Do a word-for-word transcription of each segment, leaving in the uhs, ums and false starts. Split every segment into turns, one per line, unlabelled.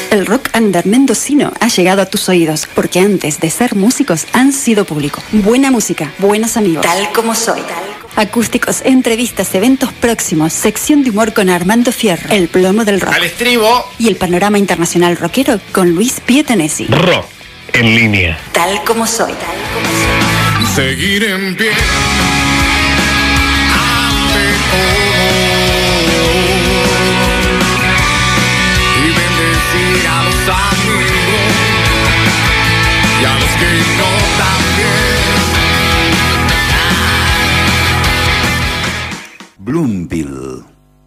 El rock under mendocino ha llegado a tus oídos, porque antes de ser músicos han sido público. Buena música, buenos amigos. Tal como soy. Acústicos, entrevistas, eventos próximos, sección de humor con Armando Fierro, el plomo del rock.
Al estribo.
Y el panorama internacional rockero con Luis Pietanesi.
Rock en línea.
Tal como soy. Tal como soy.
Seguir en pie. A los amigos y a los que no también.
Bloomville.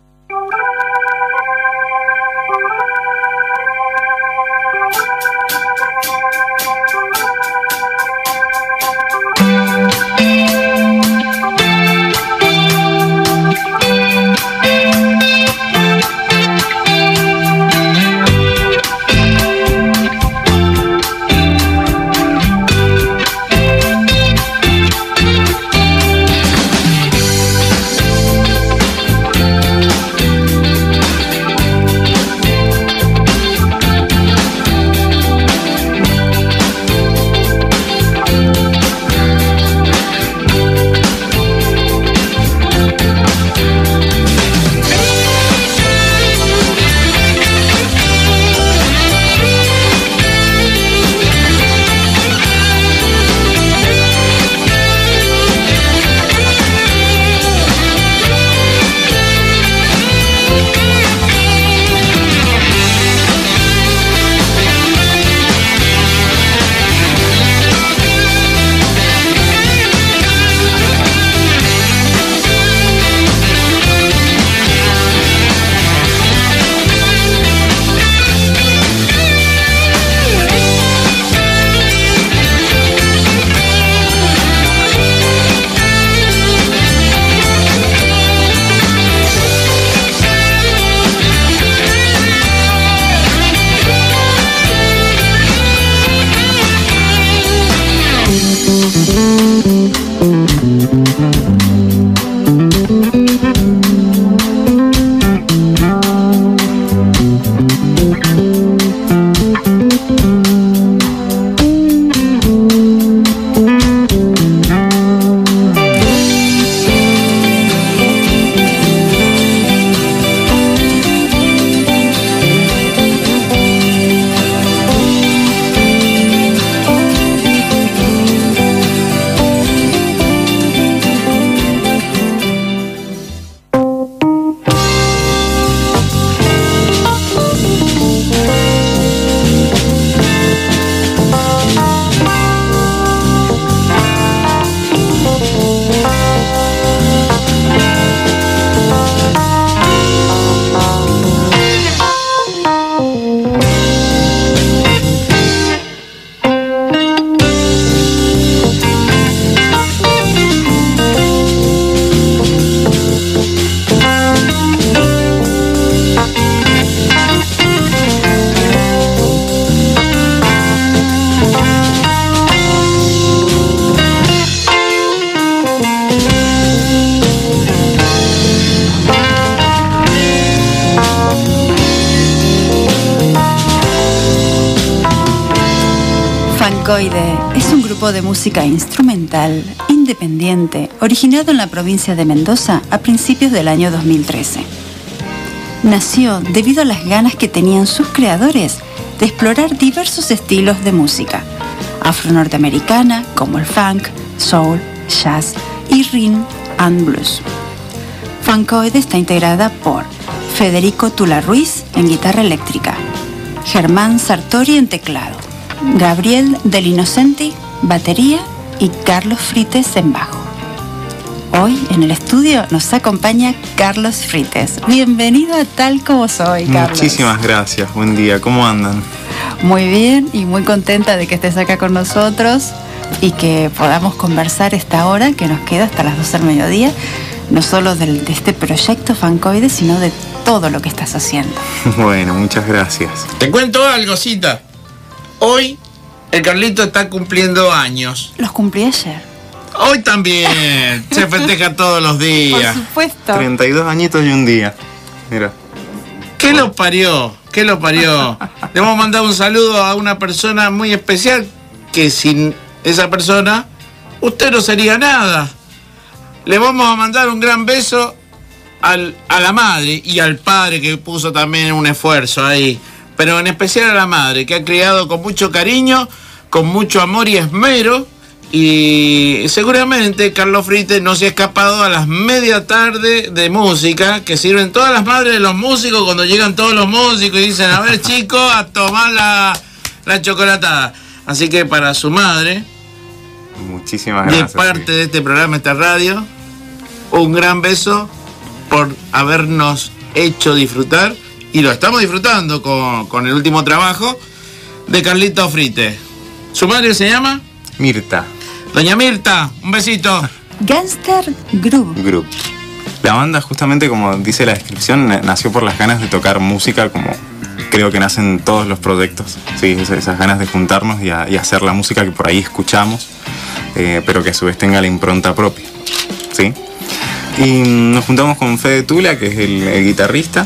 Funkoide es un grupo de música instrumental independiente originado en la provincia de Mendoza a principios del año dos mil trece. Nació debido a las ganas que tenían sus creadores de explorar diversos estilos de música afro-norteamericana como el funk, soul, jazz y rhythm and blues. Funkoide está integrada por Federico Tula Ruiz en guitarra eléctrica, Germán Sartori en teclado, Gabriel Del Innocenti, batería y Carlos Frites en bajo. Hoy en el estudio nos acompaña Carlos Frites. Bienvenido a Tal Como Soy, Carlos.
Muchísimas gracias, buen día, ¿cómo andan?
Muy bien y muy contenta de que estés acá con nosotros y que podamos conversar esta hora que nos queda hasta las doce del mediodía, no solo del, de este proyecto Funkoide, sino de todo lo que estás haciendo.
Bueno, muchas gracias.
Te cuento algo, Cita. Hoy el Carlito está cumpliendo años.
Los cumplí ayer.
Hoy también. Se festeja todos los días.
Por supuesto.
treinta y dos añitos y un día. Mira.
¿Qué lo parió? ¿Qué lo parió? Le vamos a mandar un saludo a una persona muy especial que sin esa persona usted no sería nada. Le vamos a mandar un gran beso al, a la madre y al padre que puso también un esfuerzo ahí. Pero en especial a la madre, que ha criado con mucho cariño, con mucho amor y esmero. Y seguramente Carlos Frite no se ha escapado a las media tarde de música que sirven todas las madres de los músicos cuando llegan todos los músicos y dicen, a ver chicos, a tomar la, la chocolatada. Así que para su madre,
muchísimas gracias.
De parte sí. de este programa, esta radio, un gran beso por habernos hecho disfrutar, y lo estamos disfrutando con, con el último trabajo de Carlito Frite. ¿Su madre se llama?
Mirta.
Doña Mirta, un besito.
Gangster Group.
Group. La banda, justamente como dice la descripción, nació por las ganas de tocar música, como creo que nacen todos los proyectos, ¿sí? Esas ganas de juntarnos y, a, y hacer la música que por ahí escuchamos, eh, pero que a su vez tenga la impronta propia, ¿sí? Y nos juntamos con Fede Tula, que es el, el guitarrista.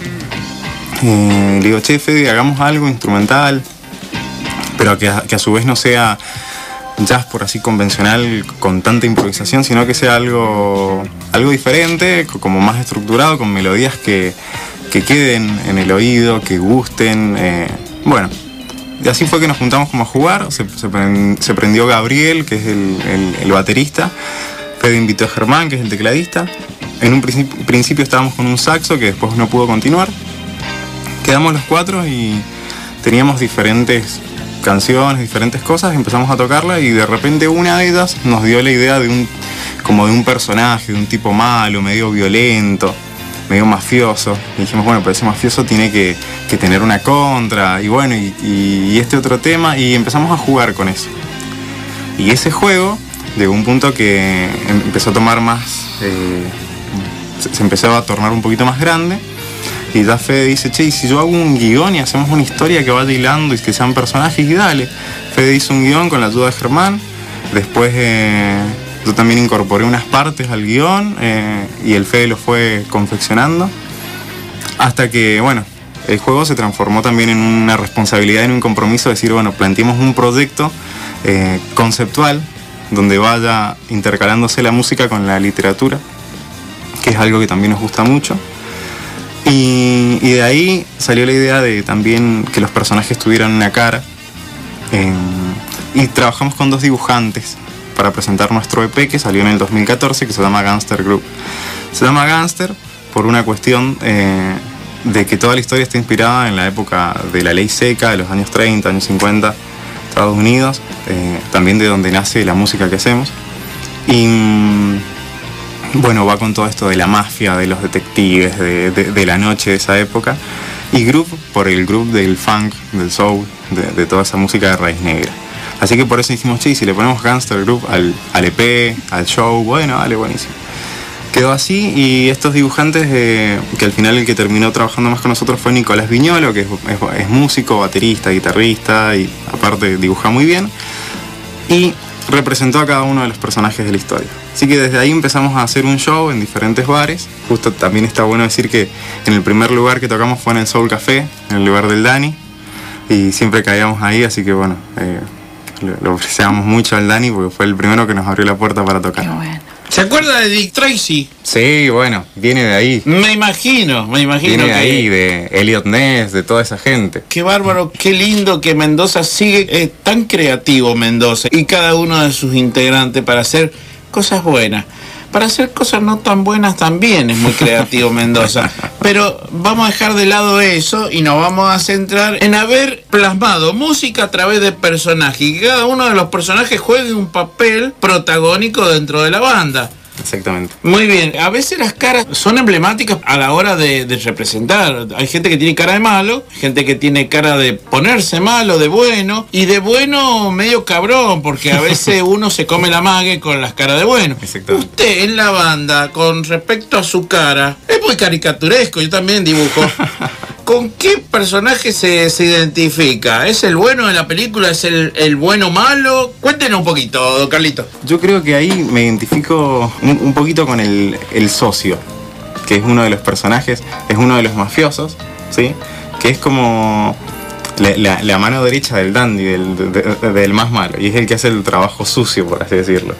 Eh, le digo, che, Fede, hagamos algo instrumental, pero que a, que a su vez no sea jazz por así convencional con tanta improvisación, sino que sea algo, algo diferente, como más estructurado, con melodías que, que queden en el oído, que gusten. Eh, bueno, y así fue que nos juntamos como a jugar. Se, se, se prendió Gabriel, que es el, el, el baterista. Fede invitó a Germán, que es el tecladista. En un principio, principio estábamos con un saxo que después no pudo continuar. Quedamos los cuatro y teníamos diferentes canciones, diferentes cosas, empezamos a tocarla y de repente una de ellas nos dio la idea de un, como de un personaje, de un tipo malo, medio violento, medio mafioso. Y dijimos, bueno, pero ese mafioso tiene que, que tener una contra, y bueno, y, y, y este otro tema, y empezamos a jugar con eso. Y ese juego llegó a un punto que empezó a tomar más, eh, se, se empezó a tornar un poquito más grande. Y ya Fede dice, che, y si yo hago un guión y hacemos una historia que vaya hilando y que sean personajes, y dale. Fede hizo un guión con la ayuda de Germán. Después eh, yo también incorporé unas partes al guión eh, y el Fede lo fue confeccionando. Hasta que, bueno, el juego se transformó también en una responsabilidad, en un compromiso de decir, bueno, planteemos un proyecto eh, conceptual donde vaya intercalándose la música con la literatura, que es algo que también nos gusta mucho. Y, y de ahí salió la idea de también que los personajes tuvieran una cara. Eh, y trabajamos con dos dibujantes para presentar nuestro E P que salió en el dos mil catorce, que se llama Gangster Group. Se llama Gangster por una cuestión eh, de que toda la historia está inspirada en la época de la ley seca, de los años treinta, años cincuenta, Estados Unidos, eh, también de donde nace la música que hacemos. Y bueno, va con todo esto de la mafia, de los detectives, de, de, de la noche de esa época. Y Group por el group del funk, del soul, de, de toda esa música de raíz negra. Así que por eso dijimos, che, si le ponemos Gangster Group al, al E P, al show, bueno, dale, buenísimo. Quedó así, y estos dibujantes, eh, que al final el que terminó trabajando más con nosotros fue Nicolás Viñolo, que es, es, es músico, baterista, guitarrista, y aparte dibuja muy bien. Y representó a cada uno de los personajes de la historia. Así que desde ahí empezamos a hacer un show en diferentes bares. Justo también está bueno decir que en el primer lugar que tocamos fue en el Soul Café, en el lugar del Dani, y siempre caíamos ahí, así que bueno, eh, lo apreciamos mucho al Dani porque fue el primero que nos abrió la puerta para tocar.
Qué bueno.
¿Se acuerda de Dick Tracy?
Sí, bueno, viene de ahí.
Me imagino, me imagino
Viene de
que...
ahí, de Elliot Ness, de toda esa gente.
Qué bárbaro, qué lindo que Mendoza sigue, eh, tan creativo Mendoza, y cada uno de sus integrantes para hacer cosas buenas. Para hacer cosas no tan buenas también es muy creativo Mendoza. Pero vamos a dejar de lado eso y nos vamos a centrar en haber plasmado música a través de personajes. Y que cada uno de los personajes juegue un papel protagónico dentro de la banda.
Exactamente.
Muy bien, a veces las caras son emblemáticas a la hora de, de representar. Hay gente que tiene cara de malo, gente que tiene cara de ponerse malo, de bueno, y de bueno medio cabrón, porque a veces uno se come la mague con las caras de bueno.
Exactamente.
Usted en la banda, con respecto a su cara, es muy caricaturesco, yo también dibujo. ¿Con qué personaje se, se identifica? ¿Es el bueno de la película? ¿Es el, el bueno malo? Cuéntenos un poquito, don Carlito.
Yo creo que ahí me identifico un, un poquito con el, el socio, que es uno de los personajes, es uno de los mafiosos, ¿sí? que es como la, la, la mano derecha del dandy, del, de, del más malo, y es el que hace el trabajo sucio, por así decirlo.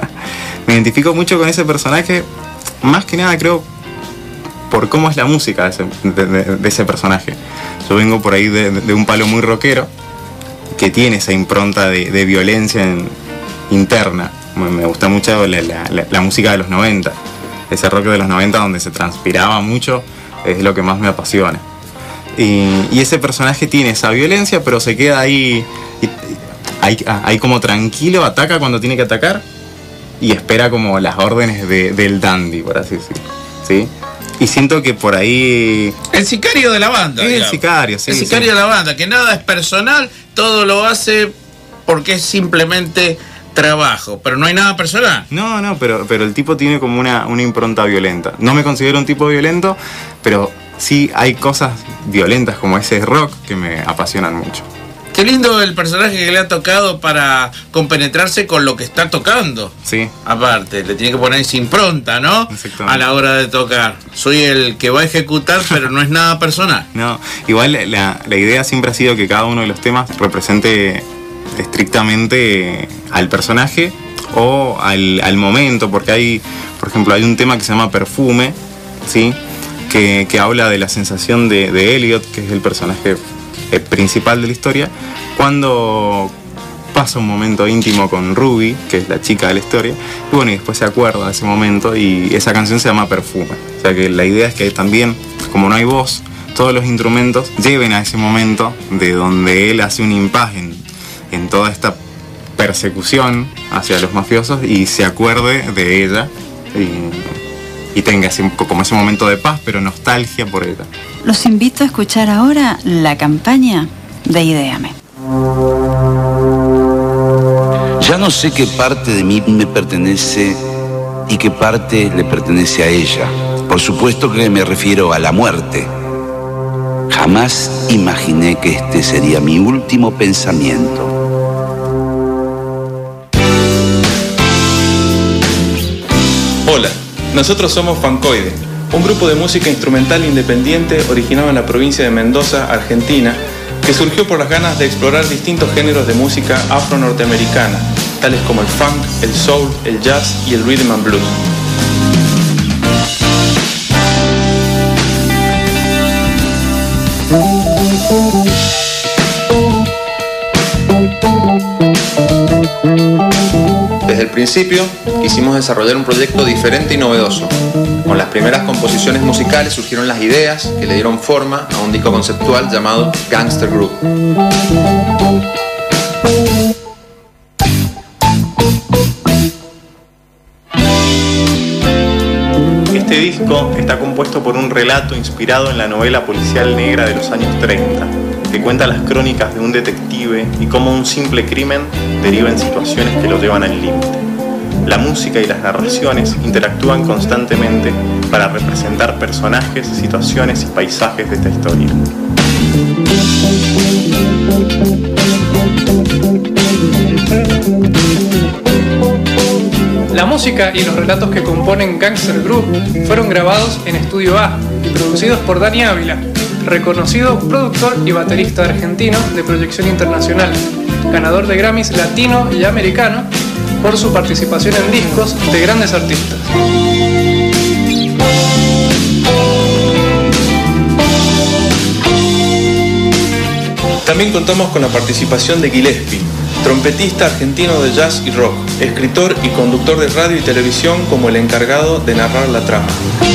Me identifico mucho con ese personaje, más que nada creo por cómo es la música de ese, de, de, de ese personaje. Yo vengo por ahí de, de un palo muy rockero, que tiene esa impronta de, de violencia en, interna. Me gusta mucho la, la, la música de los noventa, ese rock de los noventa donde se transpiraba mucho, es lo que más me apasiona. Y, y ese personaje tiene esa violencia, pero se queda ahí, ahí, ahí como tranquilo, ataca cuando tiene que atacar y espera como las órdenes de, del dandy, por así decirlo, ¿sí? Y siento que por ahí...
El sicario de la banda.
Es
digamos.
el sicario, sí.
El sicario
sí.
de la banda, que nada es personal, todo lo hace porque es simplemente trabajo, pero no hay nada personal.
No, no, pero, pero el tipo tiene como una, una impronta violenta. No me considero un tipo violento, pero sí hay cosas violentas como ese rock que me apasionan mucho.
Qué lindo el personaje que le ha tocado para compenetrarse con lo que está tocando.
Sí.
Aparte, le tiene que poner esa impronta, ¿no?
Exactamente.
A la hora de tocar. Soy el que va a ejecutar, pero no es nada personal.
No, igual la, la idea siempre ha sido que cada uno de los temas represente estrictamente al personaje o al, al momento, porque hay, por ejemplo, hay un tema que se llama Perfume, ¿sí? Que, que habla de la sensación de, de Elliot, que es el personaje principal de la historia, cuando pasa un momento íntimo con Ruby, que es la chica de la historia, y bueno, y después se acuerda de ese momento y esa canción se llama Perfume. O sea que la idea es que también, como no hay voz, todos los instrumentos lleven a ese momento de donde él hace un impas en, en toda esta persecución hacia los mafiosos y se acuerde de ella y, y tenga ese, como ese momento de paz, pero nostalgia por ella.
Los invito a escuchar ahora la campaña de Idéame.
Ya no sé qué parte de mí me pertenece y qué parte le pertenece a ella. Por supuesto que me refiero a la muerte. Jamás imaginé que este sería mi último pensamiento.
Hola, nosotros somos Fancoide, un grupo de música instrumental independiente originado en la provincia de Mendoza, Argentina, que surgió por las ganas de explorar distintos géneros de música afro-norteamericana, tales como el funk, el soul, el jazz y el rhythm and blues. Desde el principio quisimos desarrollar un proyecto diferente y novedoso. Con las primeras composiciones musicales surgieron las ideas que le dieron forma a un disco conceptual llamado Gangster Group.
Este disco está compuesto por un relato inspirado en la novela policial negra de los años treinta, que cuenta las crónicas de un detective y cómo un simple crimen deriva en situaciones que lo llevan al límite. La música y las narraciones interactúan constantemente para representar personajes, situaciones y paisajes de esta historia.
La música y los relatos que componen Gangster Group fueron grabados en Estudio A y producidos por Dani Ávila, reconocido productor y baterista argentino de proyección internacional, ganador de Grammys latino y americano por su participación en discos de grandes artistas.
También contamos con la participación de Gillespie, trompetista argentino de jazz y rock, escritor y conductor de radio y televisión como el encargado de narrar la trama.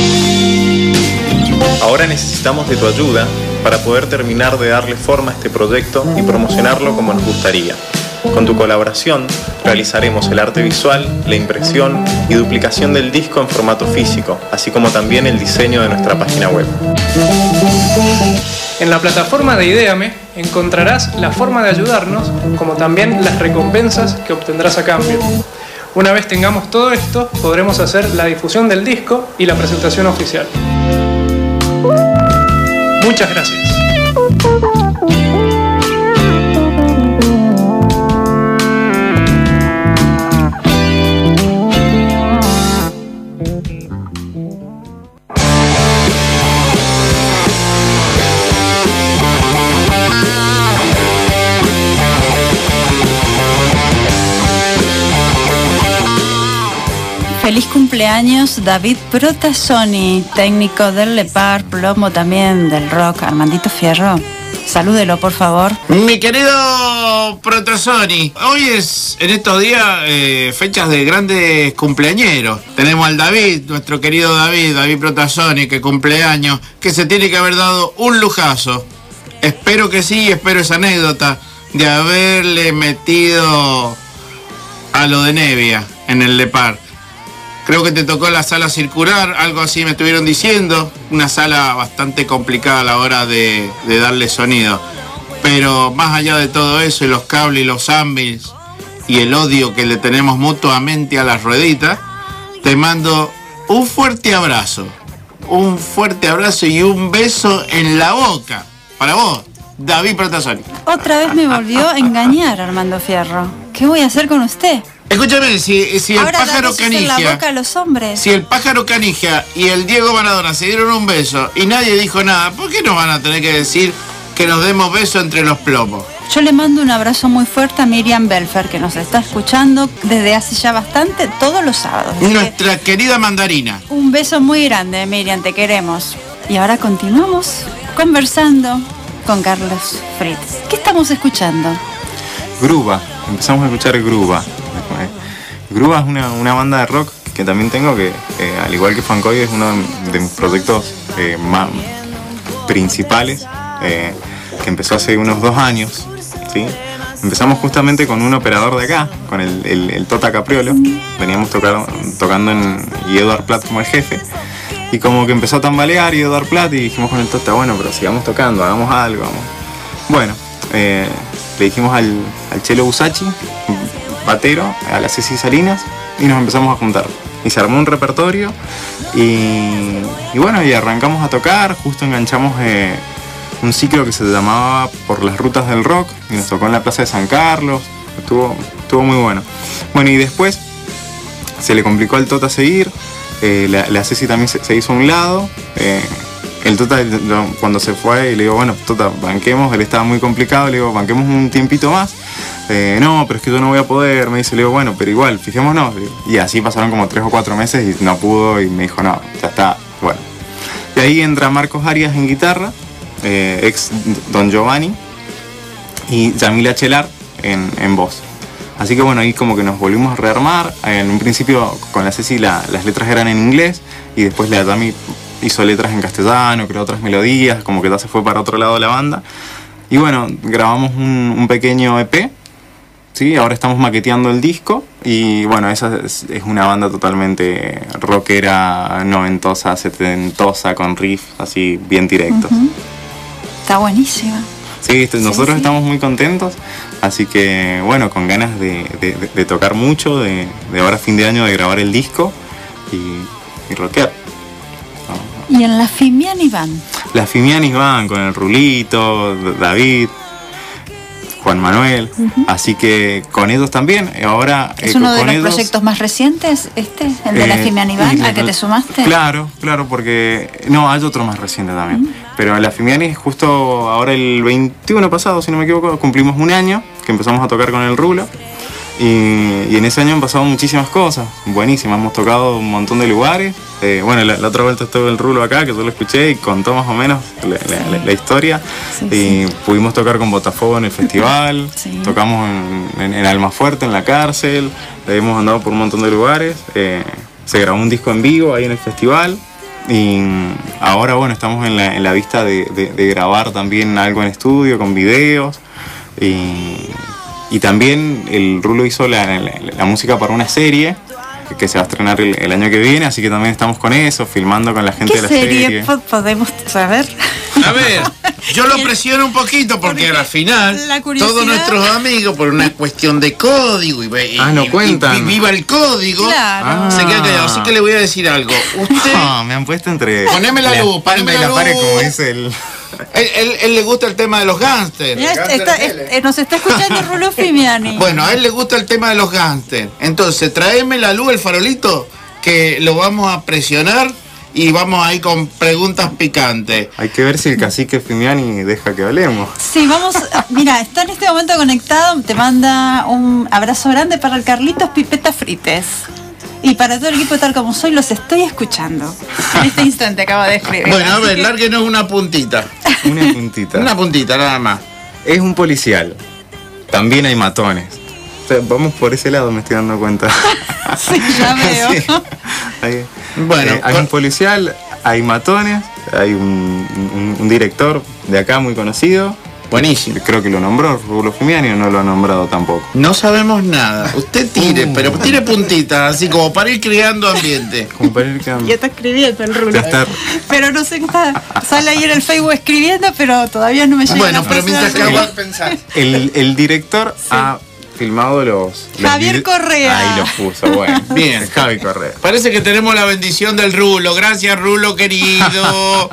Ahora necesitamos de tu ayuda para poder terminar de darle forma a este proyecto y promocionarlo como nos gustaría. Con tu colaboración realizaremos el arte visual, la impresión y duplicación del disco en formato físico, así como también el diseño de nuestra página web.
En la plataforma de Idéame encontrarás la forma de ayudarnos, como también las recompensas que obtendrás a cambio. Una vez tengamos todo esto, podremos hacer la difusión del disco y la presentación oficial. Muchas gracias.
Feliz cumpleaños David Protasoni, técnico del Lepar, plomo también del rock, Armandito Fierro. Salúdelo, por favor.
Mi querido Protasoni, hoy es, en estos días, eh, fechas de grandes cumpleañeros. Tenemos al David, nuestro querido David, David Protasoni, que cumpleaños, que se tiene que haber dado un lujazo. Espero que sí, espero esa anécdota de haberle metido a lo de Nevia en el Lepar. Creo que te tocó la sala circular, algo así me estuvieron diciendo. Una sala bastante complicada a la hora de, de darle sonido. Pero más allá de todo eso, y los cables y los ambies y el odio que le tenemos mutuamente a las rueditas, te mando un fuerte abrazo. Un fuerte abrazo y un beso en la boca. Para vos, David Protasoni.
Otra vez me volvió a engañar Armando Fierro. ¿Qué voy a hacer con usted?
Escúchame, si, si el
Ahora
pájaro Canigia,
en la boca a los hombres.
si el pájaro Canigia y el Diego Maradona se dieron un beso y nadie dijo nada, ¿por qué nos van a tener que decir que nos demos beso entre los plomos?
Yo le mando un abrazo muy fuerte a Miriam Belfer, que nos está escuchando desde hace ya bastante, todos los sábados. Así
Nuestra querida mandarina.
un beso muy grande, Miriam, te queremos. Y ahora continuamos conversando con Carlos Fritz. ¿Qué estamos escuchando?
Gruba, empezamos a escuchar Gruba. Gruba es una, una banda de rock que también tengo, que eh, al igual que Funkoide es uno de mis proyectos eh, más principales, eh, que empezó hace unos dos años, ¿sí? Empezamos justamente con un operador de acá, con el, el, el Tota Capriolo. Veníamos tocar, tocando en, y Eduard Platt como el jefe, y como que empezó a tambalear y Eduard Platt, y dijimos con el Tota, bueno, pero sigamos tocando, hagamos algo, vamos. Bueno, eh, le dijimos al, al Chelo Busachi, batero, a la Ceci Salinas, y nos empezamos a juntar. Y se armó un repertorio, y, y bueno, y arrancamos a tocar. Justo enganchamos eh, un ciclo que se llamaba Por las Rutas del Rock, y nos tocó en la Plaza de San Carlos. Estuvo, estuvo muy bueno. Bueno, y después se le complicó al Tota seguir, eh, la, la Ceci también se, se hizo a un lado. eh, El Tota, cuando se fue, le digo, bueno, Tota, banquemos, él estaba muy complicado, le digo, banquemos un tiempito más. Eh, no, pero es que yo no voy a poder, me dice, le digo, bueno, pero igual, fijémonos. Y así pasaron como tres o cuatro meses y no pudo, y me dijo, no, ya está, bueno. Y ahí entra Marcos Arias en guitarra, eh, ex Don Giovanni, y Yamila Chelar en, en voz. Así que bueno, ahí como que nos volvimos a rearmar. En un principio con la Ceci la, las letras eran en inglés, y después la Yami hizo letras en castellano, creó otras melodías, como que ya se fue para otro lado de la banda. Y bueno, grabamos un, un pequeño E P, ¿sí? Ahora estamos maqueteando el disco, y bueno, esa es, es una banda totalmente rockera, noventosa, setentosa, con riffs así bien directos.
Uh-huh. Está buenísima.
Sí, este, nosotros
sí.
estamos muy contentos, así que bueno, con ganas de, de, de, de tocar mucho, de, de ahora a fin de año de grabar el disco y, y rockear.
Y en la Fimiani van.
Las Fimianis van con el Rulito, David, Juan Manuel, uh-huh. Así que con ellos también. Ahora
¿Es
eh,
uno de
con
los
ellos,
proyectos más recientes, este? ¿El de
eh,
la Fimiani van, al que te sumaste?
Claro, claro, porque... No, hay otro más reciente también. Uh-huh. Pero la Fimiani, justo ahora el veintiuno pasado, si no me equivoco, cumplimos un año que empezamos a tocar con el Rulo. Y, y en ese año han pasado muchísimas cosas buenísimas, hemos tocado un montón de lugares. Eh, bueno, la, la otra vuelta estuvo el Rulo acá, que yo lo escuché y contó más o menos la, sí. la, la historia. Sí, y sí. Pudimos tocar con Botafogo en el festival, sí. Tocamos en, en, en Almafuerte, en la cárcel, hemos andado por un montón de lugares. Eh, se grabó un disco en vivo ahí en el festival. Y ahora, bueno, estamos en la, en la vista de, de, de grabar también algo en estudio, con videos. Y... Y también el Rulo hizo la, la, la música para una serie que, que se va a estrenar el, el año que viene, así que también estamos con eso, filmando con la gente
¿Qué
de la
serie?
serie.
¿Podemos saber?
A ver, yo lo presiono un poquito porque, porque al final todos nuestros amigos, por una cuestión de código y, y,
ah, no cuentan.
y, y viva el código,
claro.
Se queda callado. Así que le voy a decir algo. Usted...
No, me han puesto entre...
Poneme la luz, poneme la, la luz.
Pared, como dice el...
Él, él, él le gusta el tema de los gángsters.
Está, está, está, nos está escuchando Rulo Fimiani.
Bueno, a él le gusta el tema de los gángsters. Entonces, tráeme la luz, el farolito, que lo vamos a presionar y vamos ahí con preguntas picantes.
Hay que ver si el cacique Fimiani deja que hablemos.
Sí, vamos. Mira, está en este momento conectado. Te manda un abrazo grande para el Carlitos Pipeta Frites. Y para todo el equipo Tal Como Soy, los estoy escuchando. En este instante acabo de escribir.
Bueno, a ver,
que...
lárguenos una puntita.
Una puntita.
Una puntita, nada más.
Es un policial. También hay matones. O sea, vamos por ese lado, me estoy dando cuenta.
Sí, ya veo.
Sí. Hay,
Bueno,
eh, hay
con-
un policial, hay matones, hay un, un- un director de acá muy conocido.
Buenísimo.
Creo que lo nombró Rulo Fimiani o no lo ha nombrado tampoco.
No sabemos nada. Usted tire,
Uh.
pero tire puntitas, así como para ir creando ambiente.
Como para ir quedando.
Ya está escribiendo el Rulo.
Ya está.
Pero no sé qué está. Sale ahí en el Facebook escribiendo, pero todavía no me llega.
Bueno,
la
pero
frase
mientras
del
que
Rulo.
hago pensar.
El, el director ha filmado los, los
Javier
vid-
Correa.
Ahí los puso, bueno.
Bien.
Javi Correa.
Parece que tenemos la bendición del Rulo. Gracias, Rulo, querido.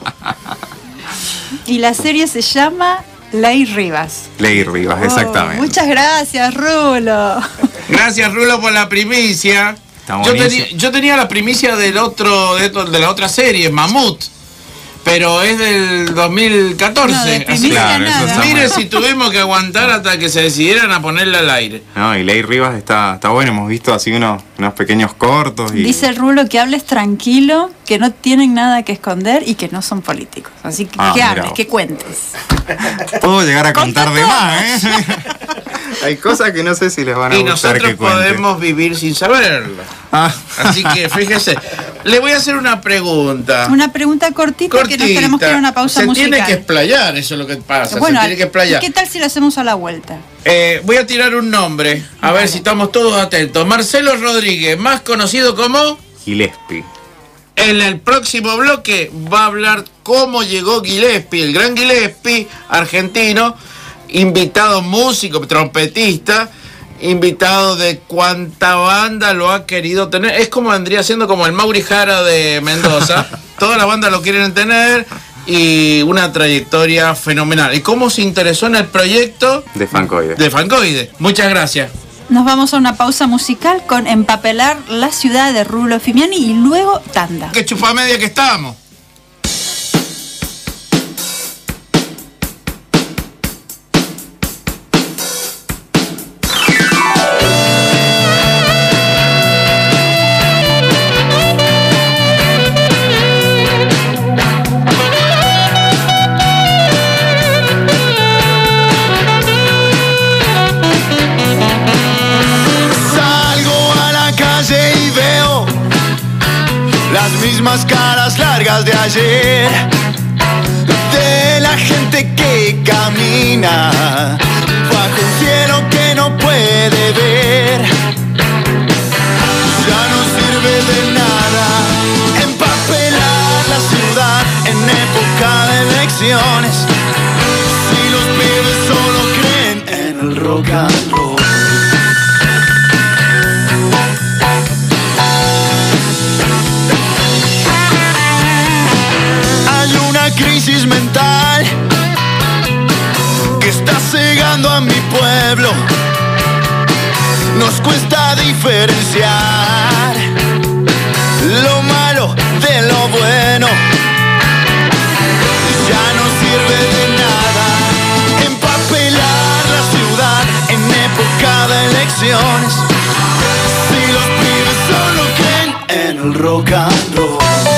Y la serie se llama Ley Rivas.
Ley Rivas,
Oh,
exactamente.
Muchas gracias, Rulo.
Gracias, Rulo, por la primicia.
Está
Yo,
buenísimo.
teni- yo tenía la primicia del otro, de, de la otra serie, Mamut. Pero es del dos mil catorce.
No, de
así
primicia
que
Claro, eso
nada.
está
mire
bueno.
si tuvimos que aguantar hasta que se decidieran a ponerla al aire.
No, y Ley Rivas está, está bueno, hemos visto así unos, unos pequeños cortos. Y
Dice el Rulo que hables tranquilo, que no tienen nada que esconder y que no son políticos. Así que
Ah,
que
mira
hables,
vos.
que cuentes.
puedo llegar a contar
Contá
de
todo.
más, ¿eh? Hay cosas que no sé si les van a
Y
gustar
nosotros
que cuente.
podemos vivir sin saberlo.
Ah.
Así que fíjese, le voy a hacer una pregunta.
Una pregunta cortita, que nos tenemos que ir a una pausa
Se
musical.
tiene que explayar, eso es lo que pasa.
Bueno,
se tiene que explayar.
¿qué tal si lo hacemos a la vuelta?
Eh, voy a tirar un nombre, a ver si estamos todos atentos. Marcelo Rodríguez, más conocido como...
Gillespie.
En el próximo bloque va a hablar cómo llegó Gillespie, el gran Gillespie, argentino, invitado músico, trompetista, invitado de cuánta banda lo ha querido tener. Es como vendría siendo como el Mauri Jara de Mendoza. Todas las bandas lo quieren tener y una trayectoria fenomenal. ¿Y cómo se interesó en el proyecto
De Fancoide.
de Fancoide? Muchas gracias.
Nos vamos a una pausa musical con Empapelar la ciudad de Rulo Fimiani y luego tanda.
Qué chupamedia que estamos.
Salgo a la calle y veo las mismas caras largas de ayer, de la gente que camina bajo un cielo que no puede ver. Ya no sirve de nada empapelar la ciudad en época de elecciones, si los pibes solo creen en el rock and roll. Hay una crisis mental que está cegando a mi pueblo. Nos cuesta diferenciar lo malo de lo bueno. Ya no sirve de nada empapelar la ciudad en época de elecciones, si los pibes solo creen en el rock and roll.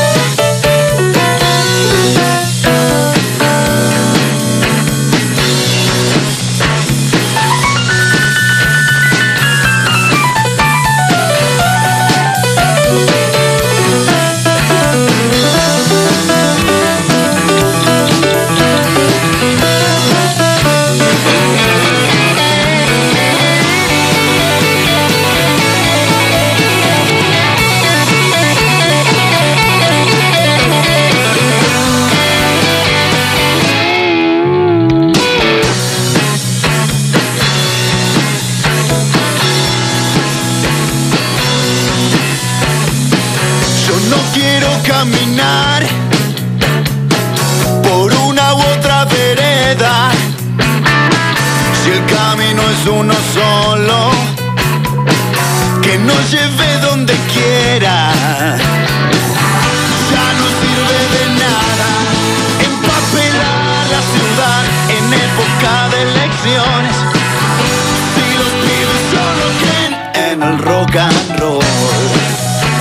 Yo no quiero caminar por una u otra vereda, si el camino es uno solo, que nos lleve donde quiera. Ya no sirve de nada empapelar la ciudad en época de elecciones, si los pibes solo creen en el rock and roll.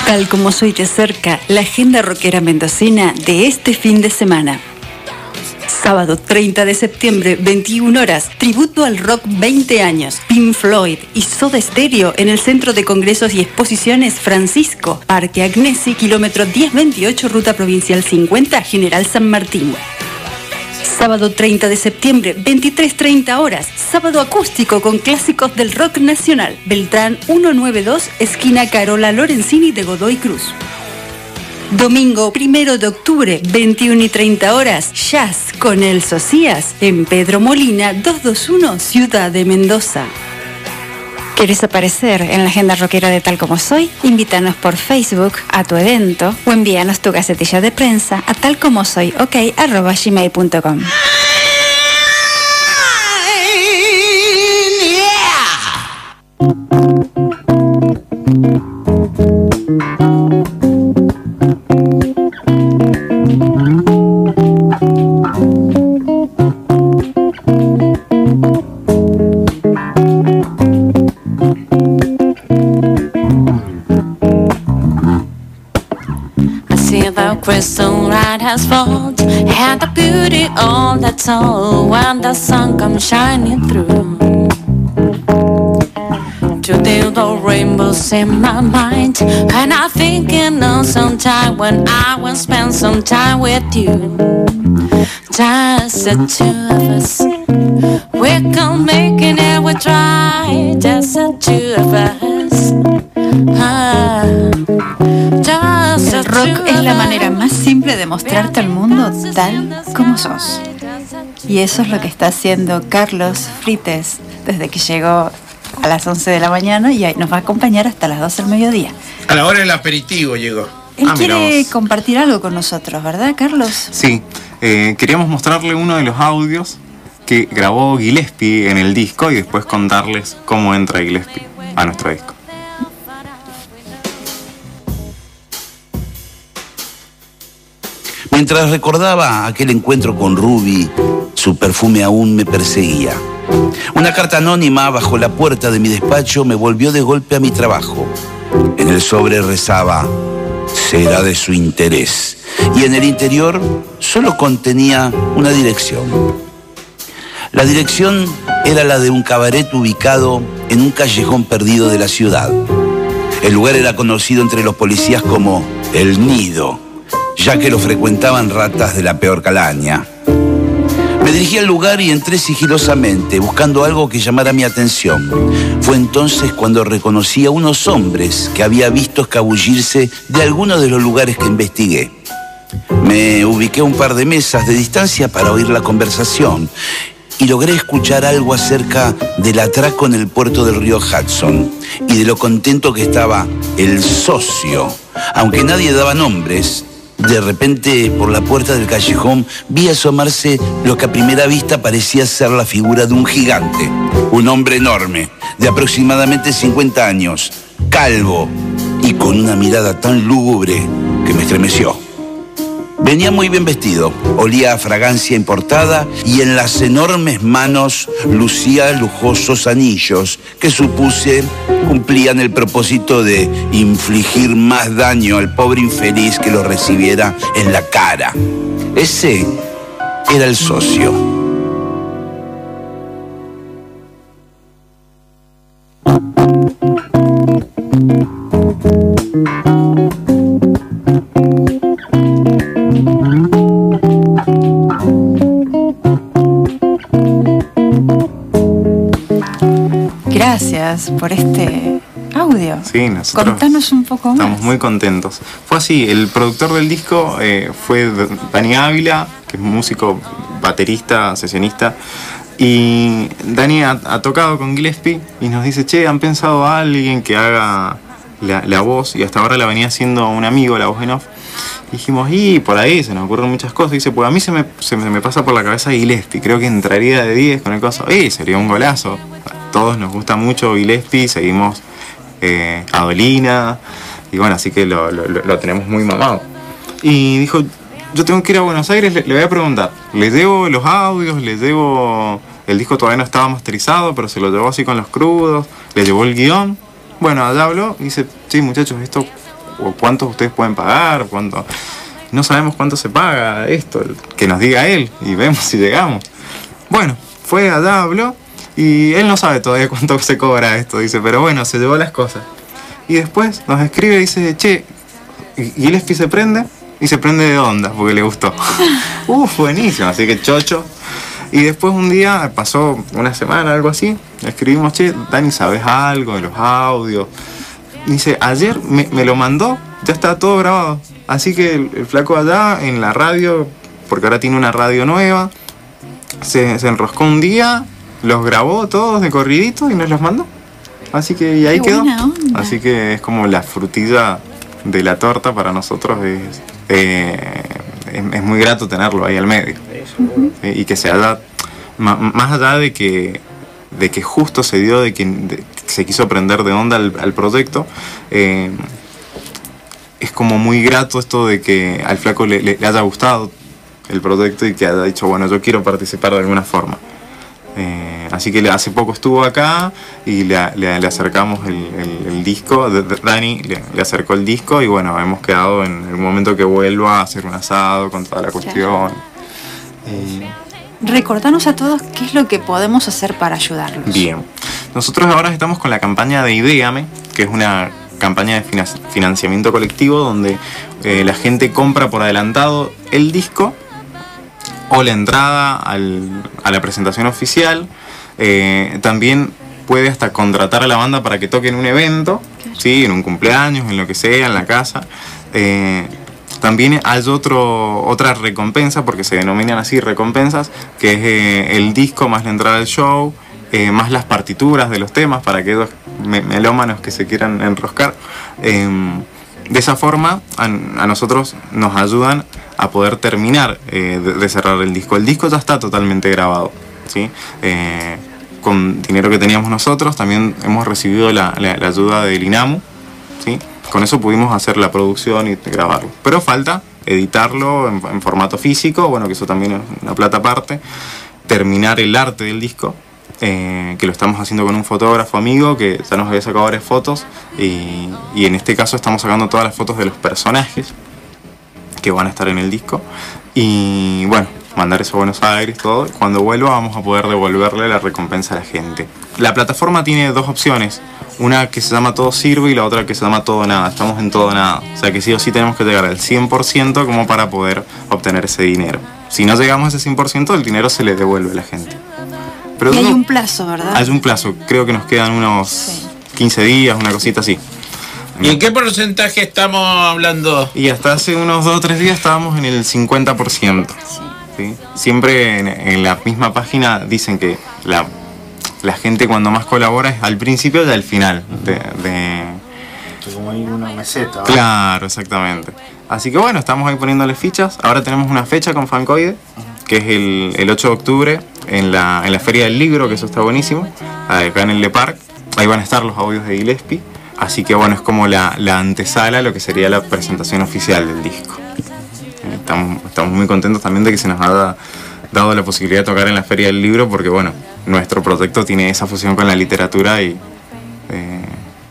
Tal como soy de cerca, la agenda rockera mendocina de este fin de semana. Sábado treinta de septiembre, veintiuna horas, tributo al rock veinte años, Pink Floyd y Soda Stereo en el Centro de Congresos y Exposiciones Francisco, Parque Agnesi, kilómetro diez veintiocho, Ruta Provincial cincuenta, General San Martín. Sábado treinta de septiembre, veintitrés treinta horas, sábado acústico con clásicos del rock nacional, Beltrán ciento noventa y dos, esquina Carola Lorenzini de Godoy Cruz. Domingo primero de octubre, veintiuna y treinta horas, jazz con El Socias en Pedro Molina doscientos veintiuno, Ciudad de Mendoza. ¿Quieres aparecer en la agenda rockera de Tal Como Soy? Invítanos por Facebook a tu evento o envíanos tu gacetilla de prensa a talcomosoyok arroba gmail punto com.
Crystal light has fallen, and the beauty all that's all when the sun comes shining through. Today the rainbows in my mind, and I'm thinking of some time when I will spend some time with you. Just the two of us, we can make it and we try. Just the two of us. Ah.
El rock es la manera más simple de mostrarte al mundo tal como sos. Y eso es lo que está haciendo Carlos Frites desde que llegó a las once de la mañana y nos va a acompañar hasta las doce del mediodía.
A la hora del aperitivo llegó.
Él
Ah,
quiere
mirá vos.
compartir algo con nosotros, ¿verdad, Carlos?
Sí, eh, queríamos mostrarle uno de los audios que grabó Gillespie en el disco y después contarles cómo entra Gillespie a nuestro disco.
Mientras recordaba aquel encuentro con Ruby, su perfume aún me perseguía. Una carta anónima bajo la puerta de mi despacho me volvió de golpe a mi trabajo. En el sobre rezaba, será de su interés. Y en el interior solo contenía una dirección. La dirección era la de un cabaret ubicado en un callejón perdido de la ciudad. El lugar era conocido entre los policías como El Nido, ya que lo frecuentaban ratas de la peor calaña. Me dirigí al lugar y entré sigilosamente, buscando algo que llamara mi atención. Fue entonces cuando reconocí a unos hombres que había visto escabullirse de algunos de los lugares que investigué. Me ubiqué a un par de mesas de distancia para oír la conversación y logré escuchar algo acerca del atraco en el puerto del río Hudson y de lo contento que estaba el socio. Aunque nadie daba nombres, de repente, por la puerta del callejón, vi asomarse lo que a primera vista parecía ser la figura de un gigante. Un hombre enorme, de aproximadamente cincuenta años, calvo y con una mirada tan lúgubre que me estremeció. Venía muy bien vestido, olía a fragancia importada y en las enormes manos lucía lujosos anillos que supuse cumplían el propósito de infligir más daño al pobre infeliz que lo recibiera en la cara. Ese era el socio.
Gracias por este audio.
Sí, nosotros
Contanos un poco más.
estamos muy contentos. Fue así, el productor del disco eh, fue Dani Ávila, que es músico, baterista, sesionista. Y Dani ha, ha tocado con Gillespie y nos dice, che, ¿han pensado a alguien que haga la, la voz? Y hasta ahora la venía haciendo un amigo, la voz en off. Y dijimos, y por ahí se nos ocurren muchas cosas. Y dice, pues a mí se me, se me, se me pasa por la cabeza Gillespie. Creo que entraría de diez con el coso. ¡Eh! Sería un golazo. A todos nos gusta mucho Gillespie, seguimos eh, a Dolina. Y bueno, así que lo, lo, lo tenemos muy mamado. Y dijo, yo tengo que ir a Buenos Aires, le, le voy a preguntar. Le debo los audios, le debo... El disco todavía no estaba masterizado, pero se lo llevó así con los crudos. Le llevó el guión. Bueno, allá habló y dice, sí, muchachos, esto o cuántos ustedes pueden pagar, cuánto, no sabemos cuánto se paga esto, que nos diga él y vemos si llegamos. Bueno, fue allá, habló, y él no sabe todavía cuánto se cobra esto, dice, pero bueno, se llevó las cosas. Y después nos escribe y dice, che, y Gillespie se prende, y se prende de onda, porque le gustó. Uf, buenísimo, así que chocho. Y después un día, pasó una semana, algo así, escribimos, che, Dani, ¿sabes algo de los audios? Dice, ayer me, me lo mandó, ya está todo grabado. Así que el, el flaco allá en la radio, porque ahora tiene una radio nueva, se, se enroscó un día, los grabó todos de corridito y nos los mandó. Así que y ahí
Qué
quedó.
buena onda.
Así que es como la frutilla de la torta para nosotros. Es, eh, es, es muy grato tenerlo ahí al medio.
Uh-huh.
Eh, y que se haya, ma, más allá de que, de que justo se dio, de que, de, que se quiso prender de onda al, al proyecto, eh, es como muy grato esto de que al flaco le, le, le haya gustado el proyecto y que haya dicho, bueno, yo quiero participar de alguna forma. Eh, así que hace poco estuvo acá y le, le, le acercamos el, el, el disco, Dani le, le acercó el disco y bueno, hemos quedado en el momento que vuelva a hacer un asado con toda la cuestión. Eh,
Recordanos a todos qué es lo que podemos hacer para ayudarlos.
Bien, nosotros ahora estamos con la campaña de Idéame, que es una campaña de financiamiento colectivo donde eh, la gente compra por adelantado el disco o la entrada al, a la presentación oficial. Eh, también puede hasta contratar a la banda para que toque en un evento, ¿sí? En un cumpleaños, en lo que sea, en la casa. Eh, también hay otro, otra recompensa, porque se denominan así recompensas, que es eh, el disco más la entrada al show, eh, más las partituras de los temas para aquellos me melómanos que se quieran enroscar. Eh, de esa forma a, a nosotros nos ayudan a poder terminar eh, de, de cerrar el disco. El disco ya está totalmente grabado, ¿sí? Eh, con dinero que teníamos nosotros, también hemos recibido la, la, la ayuda del INAMU, ¿sí? Con eso pudimos hacer la producción y grabarlo. Pero falta editarlo en, en formato físico, bueno, que eso también es una plata aparte, terminar el arte del disco, eh, que lo estamos haciendo con un fotógrafo amigo que ya nos había sacado varias fotos y, y en este caso estamos sacando todas las fotos de los personajes que van a estar en el disco y bueno, mandar eso a Buenos Aires, todo. Cuando vuelva vamos a poder devolverle la recompensa a la gente. La plataforma tiene dos opciones, una que se llama Todo Sirve y la otra que se llama Todo Nada. Estamos en Todo Nada, o sea que sí o sí tenemos que llegar al cien por ciento como para poder obtener ese dinero. Si no llegamos a ese cien por ciento, el dinero se le devuelve a la gente. Pero
y hay
no,
un plazo, ¿verdad?
Hay un plazo, creo que nos quedan unos sí. quince días, una cosita así.
¿Y en qué porcentaje estamos hablando?
Y hasta hace unos dos o tres días estábamos en el cincuenta por ciento. Sí. ¿Sí? Siempre en, en la misma página dicen que la, la gente cuando más colabora es al principio y al final. De, de...
Como hay una meseta.
¿Verdad? Claro, exactamente. Así que bueno, estamos ahí poniéndole fichas. Ahora tenemos una fecha con Fancoide, que es el, el ocho de octubre en la, en la Feria del Libro, que eso está buenísimo, acá en el Le Parc. Ahí van a estar los audios de Gillespie. Así que bueno, es como la, la antesala a lo que sería la presentación oficial del disco. Estamos, estamos muy contentos también de que se nos haya dado la posibilidad de tocar en la Feria del Libro, porque bueno, nuestro proyecto tiene esa fusión con la literatura y eh,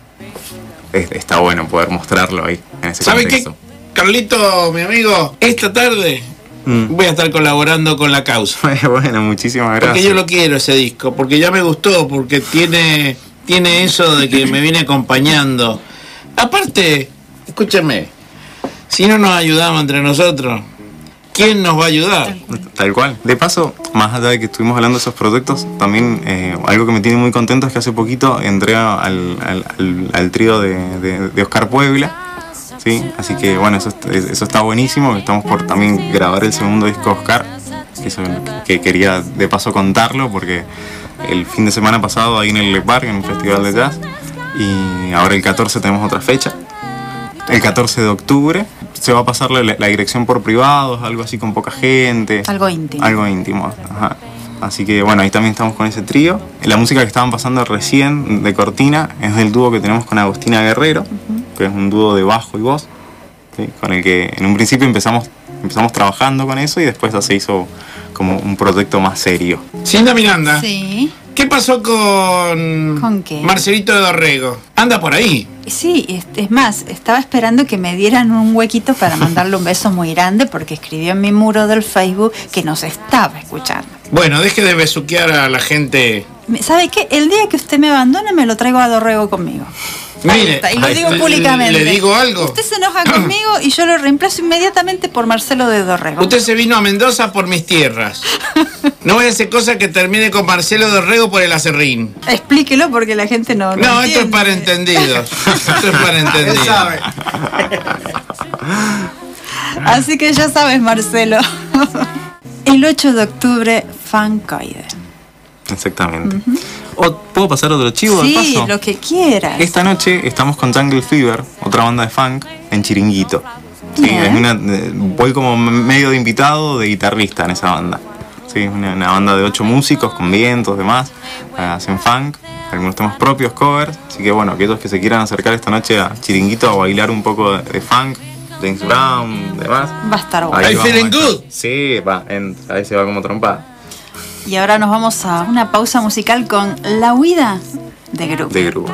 es, está bueno poder mostrarlo ahí, en ese
¿Sabe
contexto.
qué, Carlito, mi amigo? Esta tarde mm. voy a estar colaborando con la causa.
Bueno, muchísimas gracias.
Porque yo lo quiero ese disco, porque ya me gustó, porque tiene... Tiene eso de que me viene acompañando. Aparte, escúchame, si no nos ayudamos entre nosotros, ¿quién nos va a ayudar?
Tal cual. De paso, más allá de que estuvimos hablando de esos proyectos, también eh, algo que me tiene muy contento es que hace poquito entré al, al, al, al trío de, de, de Oscar Puebla, ¿sí? Así que bueno, eso, eso está buenísimo. Estamos por también grabar el segundo disco de Oscar, que, eso, que quería de paso contarlo porque... El fin de semana pasado ahí en el Le Parc, en un festival de jazz, y ahora el catorce tenemos otra fecha. El catorce de octubre se va a pasar la, la dirección por privados, algo así con poca gente.
Algo íntimo.
Algo íntimo, ajá. Así que bueno, ahí también estamos con ese trío. La música que estaban pasando recién de cortina es del dúo que tenemos con Agustina Guerrero, uh-huh. que es un dúo de bajo y voz, ¿sí? Con el que en un principio empezamos, empezamos trabajando con eso y después ya se hizo como un proyecto más serio.
Cinda Miranda,
sí.
¿Qué pasó con,
¿Con qué?
Marcelito de Dorrego? Anda por ahí.
Sí, es, es más, estaba esperando que me dieran un huequito para mandarle un beso muy grande porque escribió en mi muro del Facebook que nos estaba escuchando.
Bueno, deje de besuquear a la gente.
¿Sabe qué? El día que usted me abandone me lo traigo a Dorrego conmigo.
Mire,
está, y lo digo
le,
públicamente.
¿Le digo algo?
Usted se enoja conmigo y yo lo reemplazo inmediatamente por Marcelo de Dorrego.
Usted se vino a Mendoza por mis tierras. No voy a hacer cosa que termine con Marcelo de Dorrego por el acerrín.
Explíquelo porque la gente no.
No,
No,
esto es para entendidos. Esto es para entendidos.
Él sabe.
Así que ya sabes, Marcelo. El ocho de octubre, Funkoide.
Exactamente. Uh-huh. ¿O ¿Puedo pasar otro chivo
sí,
de paso?
Lo que quieras.
Esta noche estamos con Jungle Fever, otra banda de funk, en Chiringuito. Sí, es una, voy como medio de invitado, de guitarrista en esa banda. Sí, una, una banda de ocho músicos con vientos, demás. Hacen funk, algunos temas propios, covers. Así que bueno, aquellos que se quieran acercar esta noche a Chiringuito a bailar un poco de, de funk, James Brown, demás.
Va a estar bueno.
¿Are you feeling good?
Sí, va, en, ahí se va como trompada.
Y ahora nos vamos a una pausa musical con La Huida de Grupo.
De Grupo.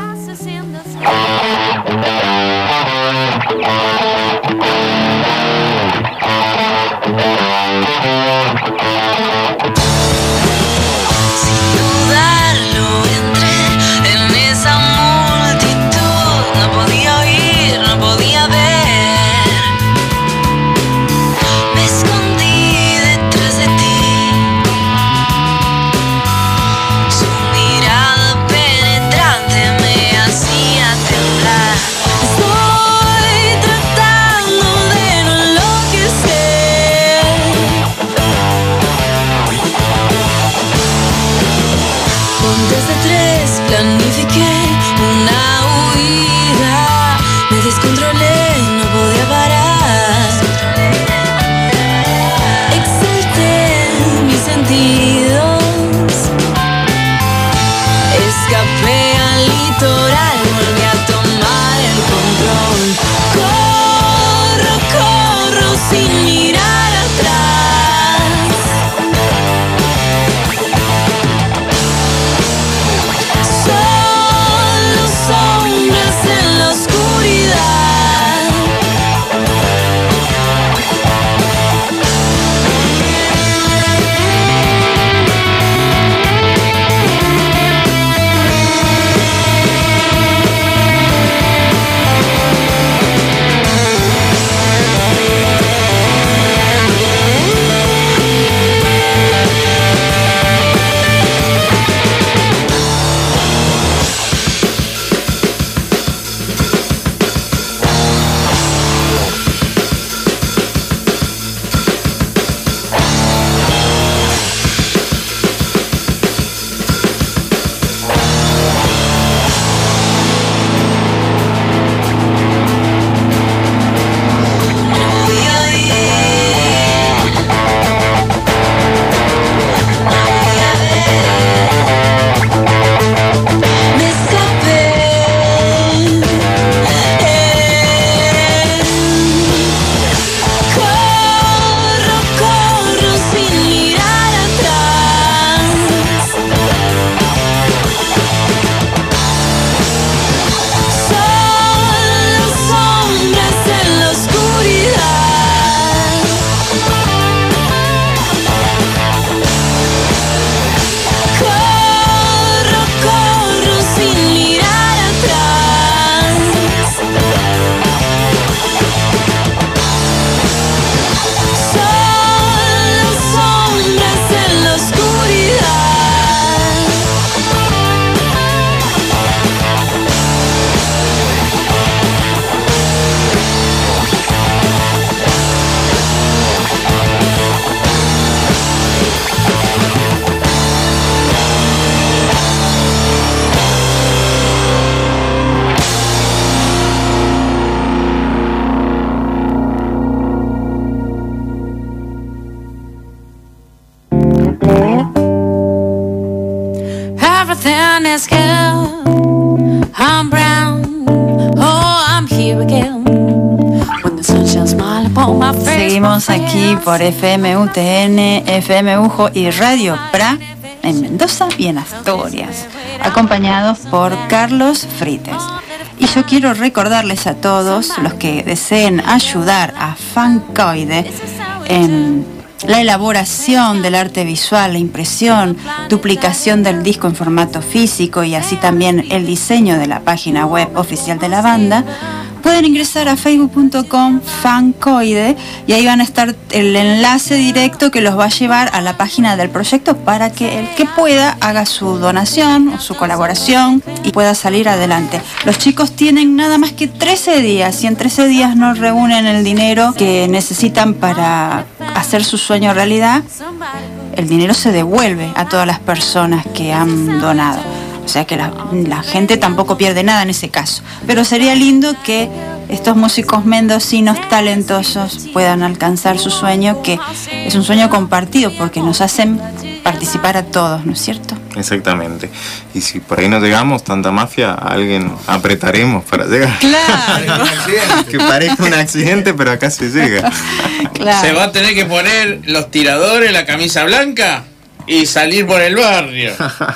Seguimos aquí por F M U T N, F M UJO y Radio Pra en Mendoza y en Asturias, acompañados por Carlos Frites. Y yo quiero recordarles a todos los que deseen ayudar a Funkoide en la elaboración del arte visual, la impresión, duplicación del disco en formato físico y así también el diseño de la página web oficial de la banda, pueden ingresar a facebook punto com Funkoide y ahí van a estar el enlace directo que los va a llevar a la página del proyecto para que el que pueda haga su donación o su colaboración y pueda salir adelante. Los chicos tienen nada más que trece días y en trece días no reúnen el dinero que necesitan para hacer su sueño realidad. El dinero se devuelve a todas las personas que han donado. O sea que la, la gente tampoco pierde nada en ese caso. Pero sería lindo que estos músicos mendocinos talentosos puedan alcanzar su sueño, que es un sueño compartido porque nos hacen participar a todos, ¿no es cierto?
Exactamente. Y si por ahí no llegamos, tanta mafia, a alguien apretaremos para llegar.
Claro.
Que parezca un accidente, pero acá se llega.
Claro.
Se va a tener que poner los tiradores, la camisa blanca y salir por el barrio.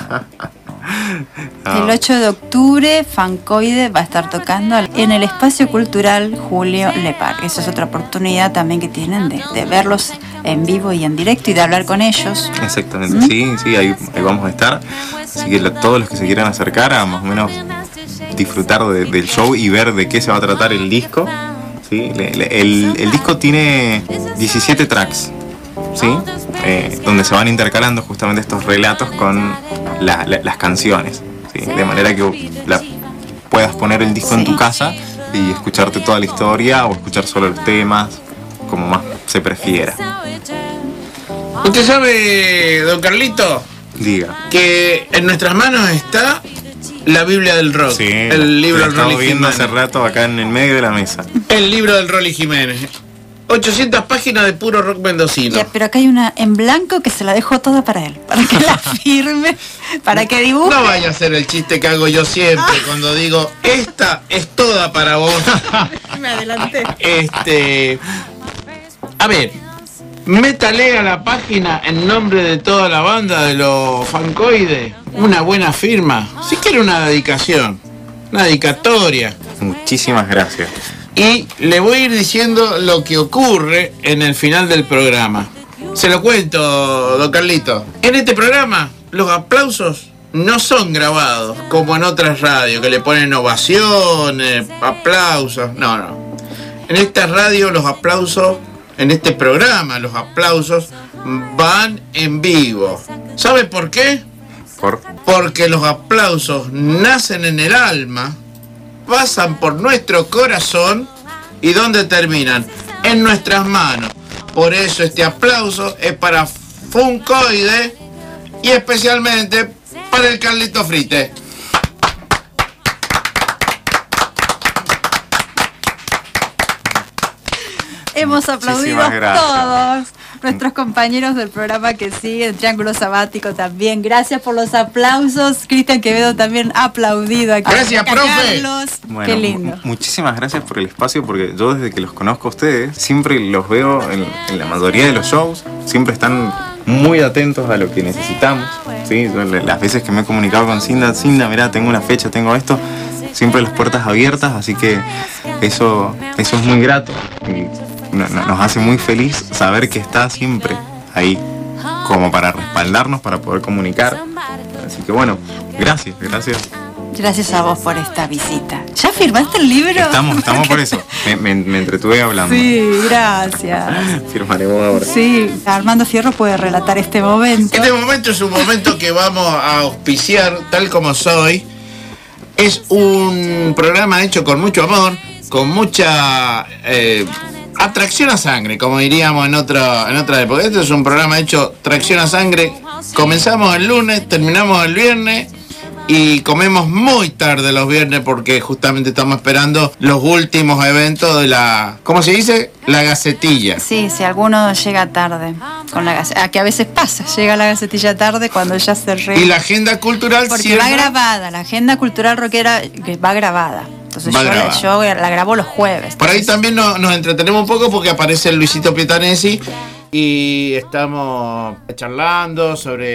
No. El ocho de octubre, Funkoide va a estar tocando en el Espacio Cultural Julio Lepar. Esa es otra oportunidad también que tienen de, de verlos en vivo y en directo y de hablar con ellos.
Exactamente,
¿Mm?
sí, sí, ahí, ahí vamos a estar. Así que lo, todos los que se quieran acercar a más o menos disfrutar de, del show y ver de qué se va a tratar el disco. ¿Sí? Le, le, el, el disco tiene diecisiete tracks, ¿sí? Eh, donde se van intercalando justamente estos relatos con la, la, las canciones, ¿sí? De manera que la, puedas poner el disco sí. en tu casa y escucharte toda la historia o escuchar solo los temas, como más se prefiera.
¿Usted sabe, don Carlito?
Diga.
Que en nuestras manos está la Biblia del rock,
sí,
el libro del Rolly
viendo
Jiménez.
hace rato acá en el medio de la mesa.
El libro del Rolly Jiménez. ochocientas páginas de puro rock mendocino.
Ya, pero acá hay una en blanco que se la dejo toda para él, para que la firme, para que dibuje.
No vaya a hacer el chiste que hago yo siempre cuando digo, esta es toda para vos.
Me adelanté.
Este, a ver, métale a la página en nombre de toda la banda de los Funkoide una buena firma, si quiere una dedicación, una dedicatoria.
Muchísimas gracias.
Y le voy a ir diciendo lo que ocurre en el final del programa. Se lo cuento, don Carlito. En este programa, los aplausos no son grabados, como en otras radios, que le ponen ovaciones, aplausos. No, no. En esta radio, los aplausos, en este programa, los aplausos van en vivo. ¿Sabe por qué?
¿Por?
Porque los aplausos nacen en el alma, pasan por nuestro corazón y ¿dónde terminan? En nuestras manos. Por eso este aplauso es para Funkoide y especialmente para el Carlito Frites.
Hemos aplaudido todos. Nuestros compañeros del programa que siguen, Triángulo Sabático también. Gracias por los aplausos. Cristian Quevedo también aplaudido aquí.
Gracias,
acá,
profe.
Carlos.
Bueno,
qué lindo.
Muchísimas gracias por el espacio, porque yo desde que los conozco a ustedes, siempre los veo en, en la mayoría de los shows, siempre están muy atentos a lo que necesitamos. ¿Sí? Yo, las veces que me he comunicado con Cinda, Cinda, mirá, tengo una fecha, tengo esto, siempre las puertas abiertas, así que eso, eso es muy grato. Y, nos hace muy feliz saber que está siempre ahí como para respaldarnos, para poder comunicar. Así que bueno, gracias, gracias.
Gracias a vos por esta visita. ¿Ya firmaste el libro?
Estamos, estamos por eso. Me, me, me entretuve hablando.
Sí, gracias.
Firmaremos ahora.
Sí, Armando Fierro puede relatar este momento.
Este momento es un momento que vamos a auspiciar, tal como soy. Es un programa hecho con mucho amor, con mucha... Eh, atracción a sangre, como diríamos en otra en otra época. Este es un programa hecho tracción a sangre. Comenzamos el lunes, terminamos el viernes y comemos muy tarde los viernes porque justamente estamos esperando los últimos eventos de la... ¿Cómo se dice? La Gacetilla.
Sí, si alguno llega tarde con la Gacetilla, que a veces pasa, llega la Gacetilla tarde cuando ya se re...
Y la agenda cultural
porque
cierra...
va grabada, la agenda cultural rockera que va grabada. Entonces
yo
la, yo la grabo los jueves.
Por ahí también nos, nos entretenemos un poco porque aparece Luisito Pietanesi y estamos charlando sobre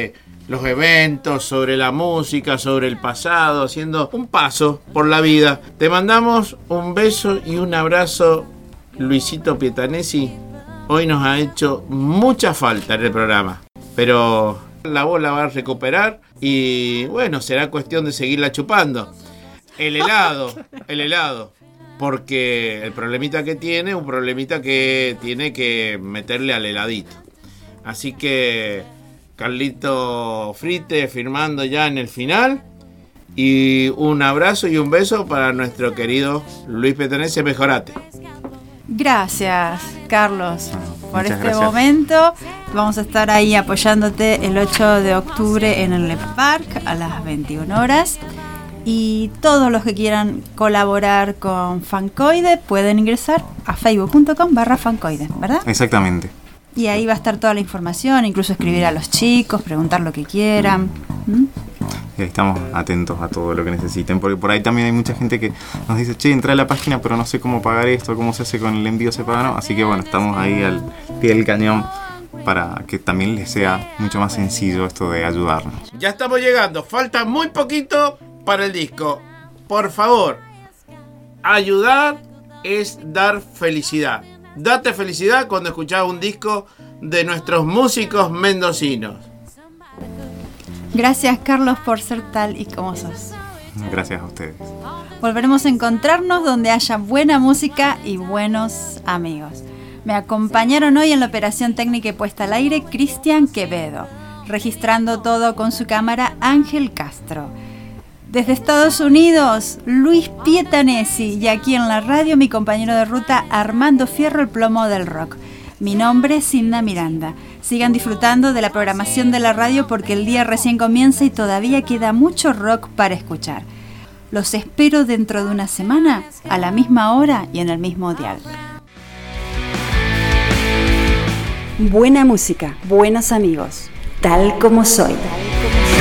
los eventos, sobre la música, sobre el pasado, haciendo un paso por la vida. Te mandamos un beso y un abrazo, Luisito Pietanesi. Hoy nos ha hecho mucha falta en el programa, pero la voz la va a recuperar y bueno, será cuestión de seguirla chupando. El helado, el helado. Porque el problemita que tiene, un problemita que tiene que meterle al heladito. Así que Carlito Frite firmando ya en el final. Y un abrazo y un beso para nuestro querido Luis Pietanesi. Mejorate.
Gracias, Carlos, por
Muchas
este
gracias.
momento. Vamos a estar ahí apoyándote el ocho de octubre en el Lep Park a las veintiuna horas. Y todos los que quieran colaborar con Funkoide pueden ingresar a facebook punto com barra Funkoide, ¿verdad?
Exactamente.
Y ahí va a estar toda la información, incluso escribir a los chicos, preguntar lo que quieran. ¿Mm?
Y ahí estamos atentos a todo lo que necesiten, porque por ahí también hay mucha gente que nos dice, che, entra a la página, pero no sé cómo pagar esto, cómo se hace con el envío, se paga, ¿no? Así que bueno, estamos ahí al pie del cañón para que también les sea mucho más sencillo esto de ayudarnos.
Ya estamos llegando, falta muy poquito para el disco. Por favor, ayudar es dar felicidad. Date felicidad cuando escuchás un disco de nuestros músicos mendocinos.
Gracias, Carlos, por ser tal y como sos.
Gracias a ustedes.
Volveremos a encontrarnos donde haya buena música y buenos amigos. Me acompañaron hoy en la operación técnica y puesta al aire Cristian Quevedo, registrando todo con su cámara Ángel Castro. Desde Estados Unidos, Luis Pietanesi, y aquí en la radio mi compañero de ruta Armando Fierro, el plomo del rock. Mi nombre es Cinda Miranda. Sigan disfrutando de la programación de la radio porque el día recién comienza y todavía queda mucho rock para escuchar. Los espero dentro de una semana, a la misma hora y en el mismo dial. Buena música, buenos amigos, tal como soy.